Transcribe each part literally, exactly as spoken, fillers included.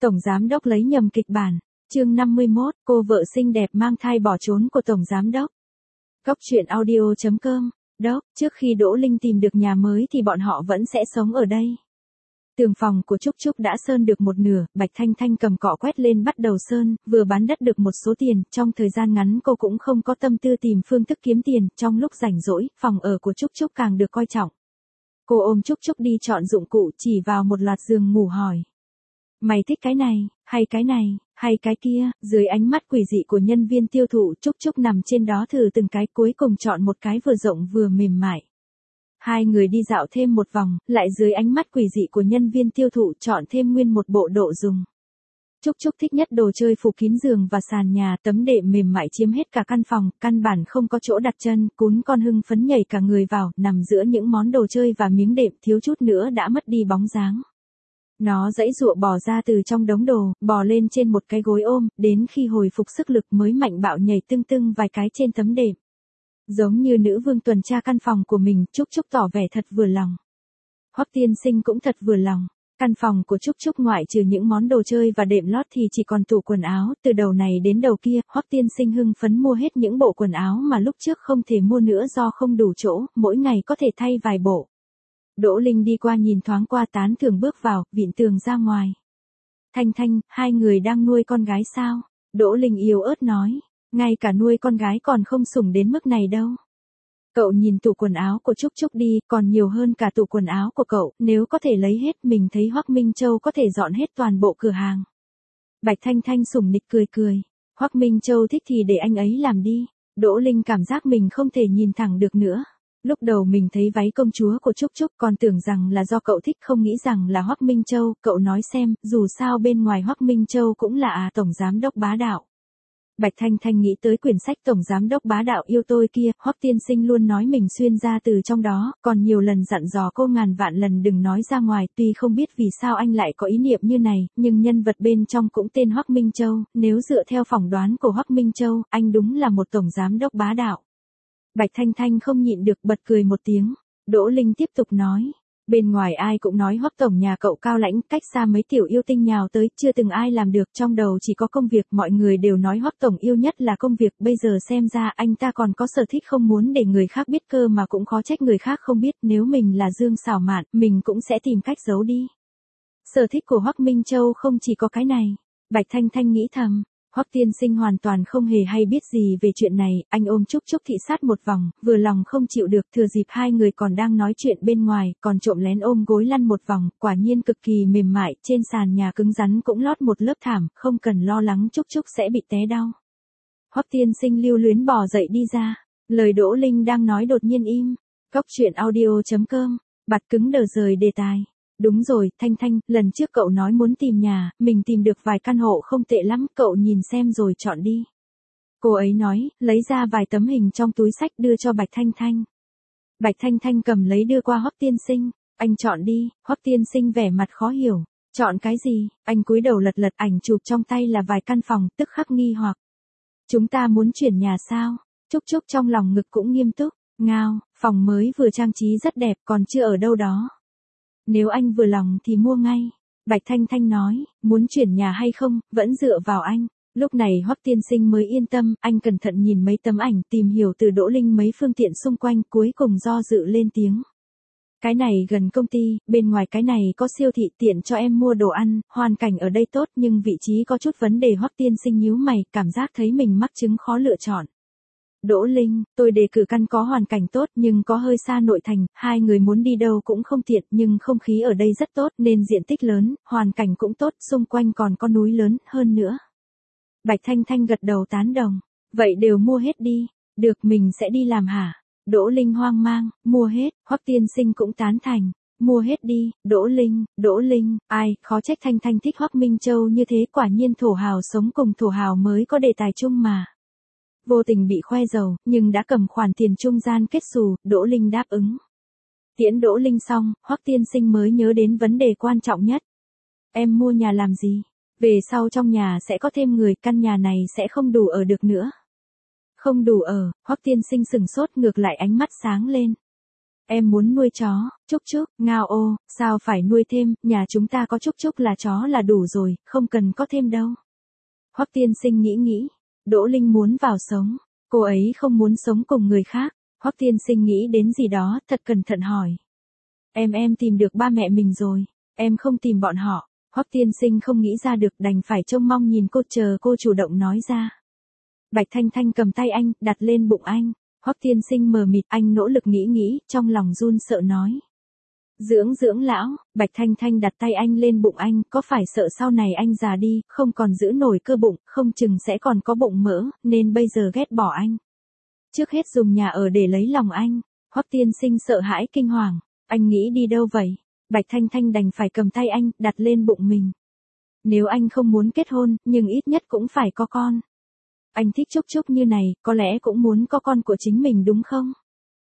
Tổng giám đốc lấy nhầm kịch bản. Chương năm mươi mốt, cô vợ xinh đẹp mang thai bỏ trốn của tổng giám đốc. Góc truyện audio chấm com. Đốc, trước khi Đỗ Linh tìm được nhà mới thì bọn họ vẫn sẽ sống ở đây. Tường phòng của Trúc Trúc đã sơn được một nửa, Bạch Thanh Thanh cầm cọ quét lên bắt đầu sơn, vừa bán đất được một số tiền, trong thời gian ngắn cô cũng không có tâm tư tìm phương thức kiếm tiền, trong lúc rảnh rỗi, phòng ở của Trúc Trúc càng được coi trọng. Cô ôm Trúc Trúc đi chọn dụng cụ, chỉ vào một loạt giường ngủ hỏi. Mày thích cái này, hay cái này, hay cái kia, dưới ánh mắt quỷ dị của nhân viên tiêu thụ Trúc Trúc nằm trên đó thử từng cái cuối cùng chọn một cái vừa rộng vừa mềm mại. Hai người đi dạo thêm một vòng, lại dưới ánh mắt quỷ dị của nhân viên tiêu thụ chọn thêm nguyên một bộ đồ dùng. Trúc Trúc thích nhất đồ chơi phủ kín giường và sàn nhà, tấm đệm mềm mại chiếm hết cả căn phòng, căn bản không có chỗ đặt chân, cún con hưng phấn nhảy cả người vào, nằm giữa những món đồ chơi và miếng đệm, thiếu chút nữa đã mất đi bóng dáng. Nó giãy giụa bò ra từ trong đống đồ, bò lên trên một cái gối ôm, đến khi hồi phục sức lực mới mạnh bạo nhảy tưng tưng vài cái trên tấm đệm. Giống như nữ vương tuần tra căn phòng của mình, Trúc Trúc tỏ vẻ thật vừa lòng. Hoắc tiên sinh cũng thật vừa lòng. Căn phòng của Trúc Trúc ngoại trừ những món đồ chơi và đệm lót thì chỉ còn tủ quần áo, từ đầu này đến đầu kia, Hoắc tiên sinh hưng phấn mua hết những bộ quần áo mà lúc trước không thể mua nữa do không đủ chỗ, mỗi ngày có thể thay vài bộ. Đỗ Linh đi qua nhìn thoáng qua tán thưởng bước vào, vịn tường ra ngoài. Thanh Thanh, hai người đang nuôi con gái sao? Đỗ Linh yếu ớt nói, ngay cả nuôi con gái còn không sủng đến mức này đâu. Cậu nhìn tủ quần áo của Trúc Trúc đi, còn nhiều hơn cả tủ quần áo của cậu, nếu có thể lấy hết mình thấy Hoắc Minh Châu có thể dọn hết toàn bộ cửa hàng. Bạch Thanh Thanh sủng nịch cười cười, Hoắc Minh Châu thích thì để anh ấy làm đi. Đỗ Linh cảm giác mình không thể nhìn thẳng được nữa. Lúc đầu mình thấy váy công chúa của Trúc Trúc còn tưởng rằng là do cậu thích không nghĩ rằng là Hoắc Minh Châu, cậu nói xem, dù sao bên ngoài Hoắc Minh Châu cũng là à tổng giám đốc bá đạo. Bạch Thanh Thanh nghĩ tới quyển sách tổng giám đốc bá đạo yêu tôi kia, Hoắc tiên sinh luôn nói mình xuyên ra từ trong đó, còn nhiều lần dặn dò cô ngàn vạn lần đừng nói ra ngoài, tuy không biết vì sao anh lại có ý niệm như này, nhưng nhân vật bên trong cũng tên Hoắc Minh Châu, nếu dựa theo phỏng đoán của Hoắc Minh Châu, anh đúng là một tổng giám đốc bá đạo. Bạch Thanh Thanh không nhịn được bật cười một tiếng. Đỗ Linh tiếp tục nói, bên ngoài ai cũng nói Hoắc tổng nhà cậu cao lãnh, cách xa mấy tiểu yêu tinh nhào tới, chưa từng ai làm được, trong đầu chỉ có công việc, mọi người đều nói Hoắc tổng yêu nhất là công việc, bây giờ xem ra anh ta còn có sở thích không muốn để người khác biết cơ mà cũng khó trách người khác không biết, nếu mình là Dương Sảo Mạn, mình cũng sẽ tìm cách giấu đi. Sở thích của Hoắc Minh Châu không chỉ có cái này. Bạch Thanh Thanh nghĩ thầm. Hoắc tiên sinh hoàn toàn không hề hay biết gì về chuyện này, anh ôm Trúc Trúc thị sát một vòng, vừa lòng không chịu được, thừa dịp hai người còn đang nói chuyện bên ngoài, còn trộm lén ôm gối lăn một vòng, quả nhiên cực kỳ mềm mại, trên sàn nhà cứng rắn cũng lót một lớp thảm, không cần lo lắng Trúc Trúc sẽ bị té đau. Hoắc tiên sinh lưu luyến bò dậy đi ra, lời Đỗ Linh đang nói đột nhiên im. Góc truyện audio chấm com, bật cứng đờ rời đề tài. Đúng rồi, Thanh Thanh, lần trước cậu nói muốn tìm nhà, mình tìm được vài căn hộ không tệ lắm, cậu nhìn xem rồi chọn đi. Cô ấy nói, lấy ra vài tấm hình trong túi xách đưa cho Bạch Thanh Thanh. Bạch Thanh Thanh cầm lấy đưa qua Hoắc tiên sinh, anh chọn đi. Hoắc tiên sinh vẻ mặt khó hiểu, chọn cái gì? Anh cúi đầu lật lật ảnh chụp trong tay là vài căn phòng, tức khắc nghi hoặc. Chúng ta muốn chuyển nhà sao? Trúc Trúc trong lòng ngực cũng nghiêm túc, ngao, phòng mới vừa trang trí rất đẹp còn chưa ở đâu đó. Nếu anh vừa lòng thì mua ngay. Bạch Thanh Thanh nói, muốn chuyển nhà hay không, vẫn dựa vào anh. Lúc này Hoắc tiên sinh mới yên tâm, anh cẩn thận nhìn mấy tấm ảnh, tìm hiểu từ Đỗ Linh mấy phương tiện xung quanh, cuối cùng do dự lên tiếng. Cái này gần công ty, bên ngoài cái này có siêu thị tiện cho em mua đồ ăn, hoàn cảnh ở đây tốt nhưng vị trí có chút vấn đề. Hoắc tiên sinh nhíu mày, cảm giác thấy mình mắc chứng khó lựa chọn. Đỗ Linh, tôi đề cử căn có hoàn cảnh tốt nhưng có hơi xa nội thành, hai người muốn đi đâu cũng không tiện nhưng không khí ở đây rất tốt nên diện tích lớn, hoàn cảnh cũng tốt, xung quanh còn có núi lớn hơn nữa. Bạch Thanh Thanh gật đầu tán đồng, vậy đều mua hết đi, được mình sẽ đi làm hả? Đỗ Linh hoang mang, mua hết, Hoắc tiên sinh cũng tán thành, mua hết đi. Đỗ Linh, Đỗ Linh, ai, khó trách Thanh Thanh thích Hoắc Minh Châu như thế, quả nhiên thổ hào sống cùng thổ hào mới có đề tài chung mà. Vô tình bị khoe giàu, nhưng đã cầm khoản tiền trung gian kết xù, Đỗ Linh đáp ứng. Tiễn Đỗ Linh xong, Hoắc tiên sinh mới nhớ đến vấn đề quan trọng nhất. Em mua nhà làm gì? Về sau trong nhà sẽ có thêm người, căn nhà này sẽ không đủ ở được nữa. Không đủ ở, Hoắc tiên sinh sừng sốt, ngược lại ánh mắt sáng lên. Em muốn nuôi chó, Trúc Trúc, ngao ô, sao phải nuôi thêm, nhà chúng ta có Trúc Trúc là chó là đủ rồi, không cần có thêm đâu. Hoắc tiên sinh nghĩ nghĩ, Đỗ Linh muốn vào sống, cô ấy không muốn sống cùng người khác. Hoắc tiên sinh nghĩ đến gì đó, thật cẩn thận hỏi. Em em tìm được ba mẹ mình rồi, em không tìm bọn họ. Hoắc tiên sinh không nghĩ ra được, đành phải trông mong nhìn cô, chờ cô chủ động nói ra. Bạch Thanh Thanh cầm tay anh, đặt lên bụng anh. Hoắc tiên sinh mờ mịt, anh nỗ lực nghĩ nghĩ, trong lòng run sợ nói. Dưỡng dưỡng lão. Bạch Thanh Thanh đặt tay anh lên bụng anh, có phải sợ sau này anh già đi, không còn giữ nổi cơ bụng, không chừng sẽ còn có bụng mỡ, nên bây giờ ghét bỏ anh. Trước hết dùng nhà ở để lấy lòng anh. Hoắc tiên sinh sợ hãi kinh hoàng. Anh nghĩ đi đâu vậy? Bạch Thanh Thanh đành phải cầm tay anh, đặt lên bụng mình. Nếu anh không muốn kết hôn, nhưng ít nhất cũng phải có con. Anh thích Trúc Trúc như này, có lẽ cũng muốn có con của chính mình đúng không?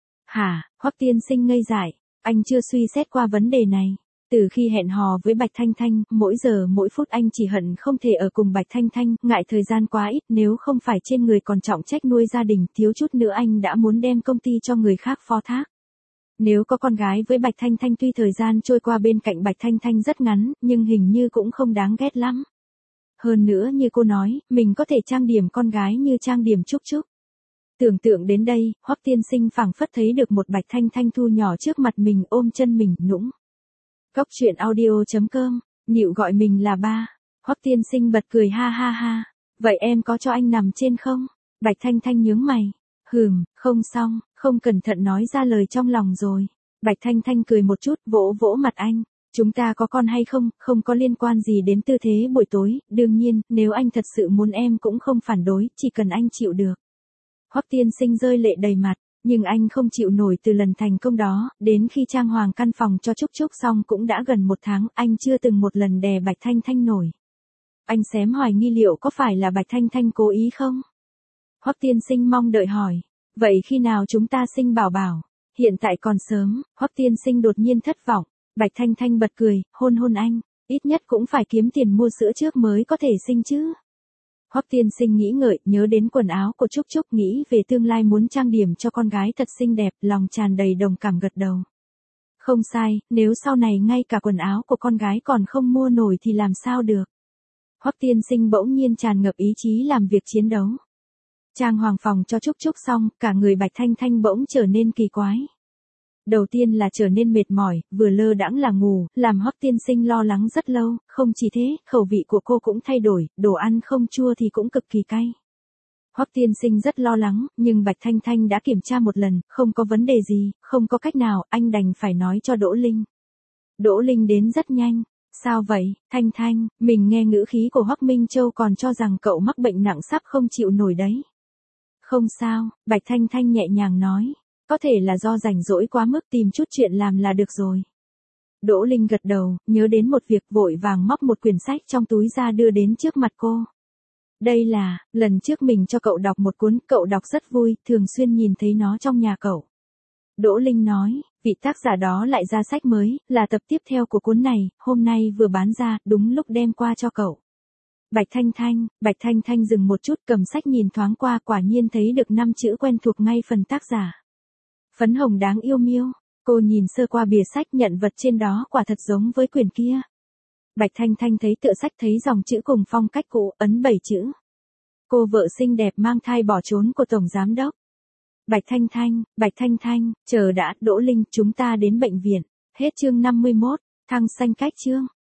Hả? Hoắc tiên sinh ngây dại, anh chưa suy xét qua vấn đề này. Từ khi hẹn hò với Bạch Thanh Thanh, mỗi giờ mỗi phút anh chỉ hận không thể ở cùng Bạch Thanh Thanh, ngại thời gian quá ít, nếu không phải trên người còn trọng trách nuôi gia đình, thiếu chút nữa anh đã muốn đem công ty cho người khác phó thác. Nếu có con gái với Bạch Thanh Thanh, tuy thời gian trôi qua bên cạnh Bạch Thanh Thanh rất ngắn, nhưng hình như cũng không đáng ghét lắm. Hơn nữa như cô nói, mình có thể trang điểm con gái như trang điểm Trúc Trúc. Tưởng tượng đến đây, Hoắc tiên sinh phảng phất thấy được một Bạch Thanh Thanh thu nhỏ trước mặt mình, ôm chân mình, nũng. Cốc truyện audio chấm com, Nịu gọi mình là ba. Hoắc tiên sinh bật cười ha ha ha. Vậy em có cho anh nằm trên không? Bạch Thanh Thanh nhướng mày. Hừm, không xong, không cẩn thận nói ra lời trong lòng rồi. Bạch Thanh Thanh cười một chút, vỗ vỗ mặt anh. Chúng ta có con hay không, không có liên quan gì đến tư thế buổi tối, đương nhiên, nếu anh thật sự muốn em cũng không phản đối, chỉ cần anh chịu được. Hoắc tiên sinh rơi lệ đầy mặt, nhưng anh không chịu nổi. Từ lần thành công đó, đến khi trang hoàng căn phòng cho Trúc Trúc xong cũng đã gần một tháng, anh chưa từng một lần đè Bạch Thanh Thanh nổi. Anh xém hoài nghi liệu có phải là Bạch Thanh Thanh cố ý không? Hoắc tiên sinh mong đợi hỏi, vậy khi nào chúng ta sinh bảo bảo? Hiện tại còn sớm. Hoắc tiên sinh đột nhiên thất vọng. Bạch Thanh Thanh bật cười, hôn hôn anh, ít nhất cũng phải kiếm tiền mua sữa trước mới có thể sinh chứ. Hoắc tiên sinh nghĩ ngợi, nhớ đến quần áo của Trúc Trúc, nghĩ về tương lai muốn trang điểm cho con gái thật xinh đẹp, lòng tràn đầy đồng cảm gật đầu. Không sai, nếu sau này ngay cả quần áo của con gái còn không mua nổi thì làm sao được. Hoắc tiên sinh bỗng nhiên tràn ngập ý chí làm việc chiến đấu. Trang hoàng phòng cho Trúc Trúc xong, cả người Bạch Thanh Thanh bỗng trở nên kỳ quái. Đầu tiên là trở nên mệt mỏi, vừa lơ đãng là ngủ, làm Hoắc tiên sinh lo lắng rất lâu, không chỉ thế, khẩu vị của cô cũng thay đổi, đồ ăn không chua thì cũng cực kỳ cay. Hoắc tiên sinh rất lo lắng, nhưng Bạch Thanh Thanh đã kiểm tra một lần, không có vấn đề gì, không có cách nào, anh đành phải nói cho Đỗ Linh. Đỗ Linh đến rất nhanh. Sao vậy, Thanh Thanh, mình nghe ngữ khí của Hoắc Minh Châu còn cho rằng cậu mắc bệnh nặng sắp không chịu nổi đấy. Không sao, Bạch Thanh Thanh nhẹ nhàng nói. Có thể là do rảnh rỗi quá mức, tìm chút chuyện làm là được rồi. Đỗ Linh gật đầu, nhớ đến một việc, vội vàng móc một quyển sách trong túi ra đưa đến trước mặt cô. Đây là, lần trước mình cho cậu đọc một cuốn, cậu đọc rất vui, thường xuyên nhìn thấy nó trong nhà cậu. Đỗ Linh nói, vị tác giả đó lại ra sách mới, là tập tiếp theo của cuốn này, hôm nay vừa bán ra, đúng lúc đem qua cho cậu. Bạch Thanh Thanh, Bạch Thanh Thanh dừng một chút, cầm sách nhìn thoáng qua, quả nhiên thấy được năm chữ quen thuộc ngay phần tác giả. Phấn hồng đáng yêu miêu. Cô nhìn sơ qua bìa sách, nhận vật trên đó quả thật giống với quyển kia. Bạch Thanh Thanh thấy tựa sách, thấy dòng chữ cùng phong cách cũ, ấn bảy chữ. Cô vợ xinh đẹp mang thai bỏ trốn của Tổng Giám Đốc. Bạch Thanh Thanh, Bạch Thanh Thanh, chờ đã, Đỗ Linh, chúng ta đến bệnh viện. Hết chương năm mươi mốt, thăng xanh cách chương.